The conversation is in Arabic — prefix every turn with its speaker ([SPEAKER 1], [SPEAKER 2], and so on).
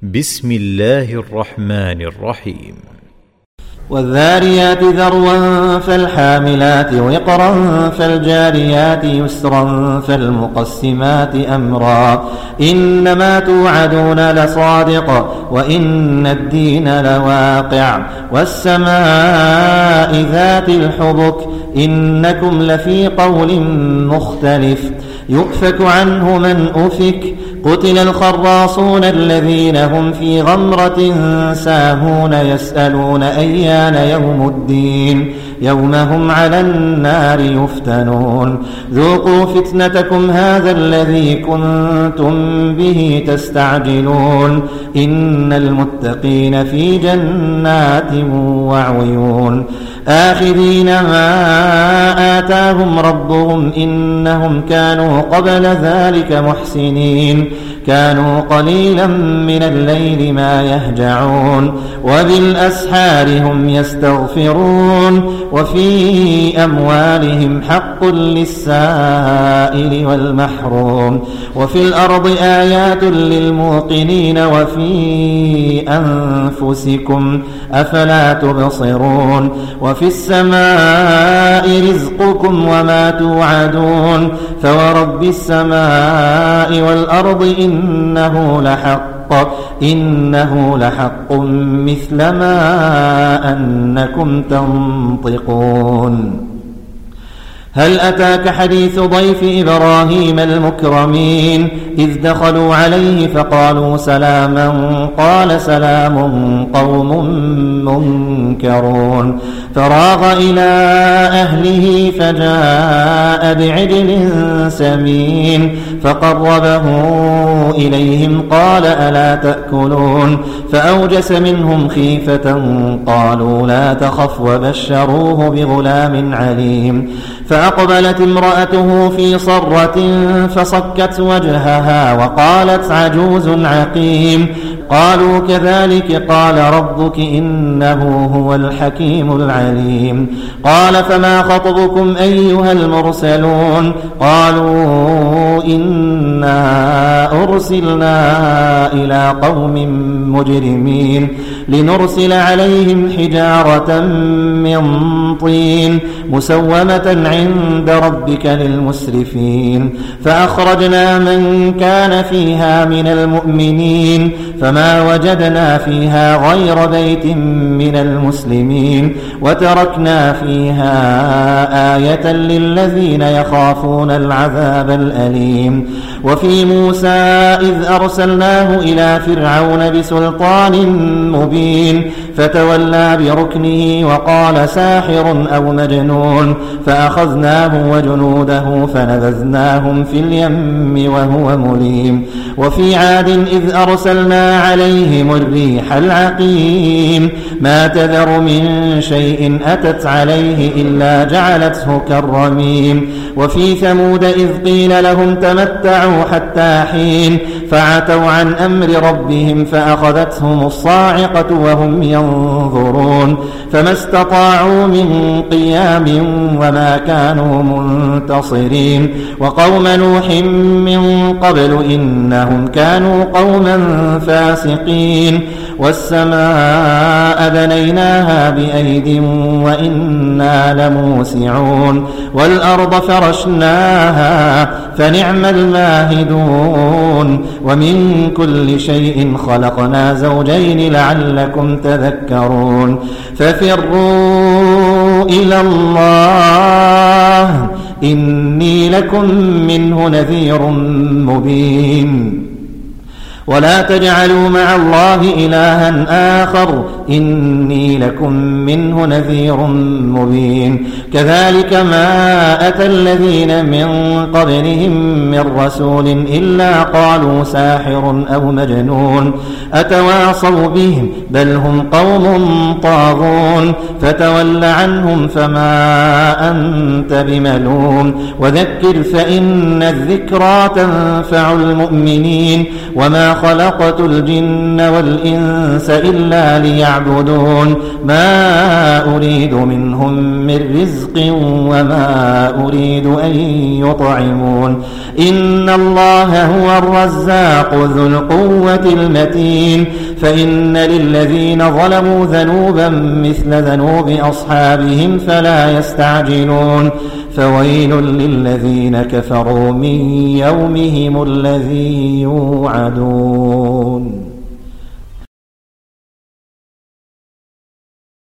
[SPEAKER 1] بسم الله الرحمن الرحيم.
[SPEAKER 2] والذاريات ذروا فالحاملات وقرا فالجاريات يسرا فالمقسمات أمرا إنما توعدون لصادق وإن الدين لواقع والسماء ذات الحبك إنكم لفي قول مختلف يؤفك عنه من أفك قتل الخراصون الذين هم في غمرة ساهون يسألون أيان يوم الدين يوم هم على النار يفتنون ذوقوا فتنتكم هذا الذي كنتم به تستعجلون إن المتقين في جنات وعيون آخذين ما آتاهم ربهم إنهم كانوا قبل ذلك محسنين كانوا قليلا من الليل ما يهجعون وبالأسحار هم يستغفرون وفي أموالهم حق للسائل والمحروم وفي الأرض آيات للموقنين وفي أنفسكم أفلا تبصرون وفي السماء رزقكم وما توعدون فورب السماء والأرض إنه لحق مثل ما أنكم تنطقون هل أتاك حديث ضيف إبراهيم المكرمين إذ دخلوا عليه فقالوا سلاما قال سلام قوم منكرون فراغ إلى أهله فجاء بعجل سمين فقربه إليهم قال ألا تأكلون فأوجس منهم خيفة قالوا لا تخف وبشروه بغلام عليم فأقبلت امرأته في صرة فصكت وجهها وقالت عجوز عقيم قالوا كذلك قال ربك إنه هو الحكيم العليم قال فما خطبكم أيها المرسلون قالوا إنا أرسلنا إلى قوم مجرمين لنرسل عليهم حجارة من طين مسومة عند ربك للمسرفين فأخرجنا من كان فيها من المؤمنين فما وجدنا فيها غير بيت من المسلمين وتركنا فيها آية للذين يخافون العذاب الأليم وفي موسى إذ أرسلناه إلى فرعون بسلطان مبين فتولى بركنه وقال ساحر أو مجنون فأخذناه وجنوده فنبذناهم في اليم وهو مليم وفي عاد إذ أرسلنا عليهم الريح العقيم ما تذر من شيء أتت عليه إلا جعلته كالرميم وفي ثمود إذ قيل لهم تمتعوا حتى حين فعتوا عن أمر ربهم فأخذتهم الصاعقة وهم ينظرون فما استطاعوا من قيام وما كانوا منتصرين وقوم نوح من قبل إنهم كانوا قوما فاسقين والسماء بنيناها بأيد وإنا لموسعون والأرض فرشناها فنعم الماهدون ومن كل شيء خلقنا زوجين لعلكم تذكرون ففروا إلى الله إني لكم منه نذير مبين ولا تجعلوا مع الله إلها آخر إني لكم منه نذير مبين كذلك ما أتى الذين من قبلهم من رسول إلا قالوا ساحر أو مجنون أتواصوا به بل هم قوم طاغون فتول عنهم فما أنت بملوم وذكر فإن الذكرى تنفع المؤمنين وما وما خلقت الجن والإنس إلا ليعبدون ما أريد منهم من رزق وما أريد أن يطعمون إن الله هو الرزاق ذو القوة المتين فإن للذين ظلموا ذنوبا مثل ذنوب أصحابهم فلا يستعجلون فويل للذين كفروا من يومهم الذي يوعدون.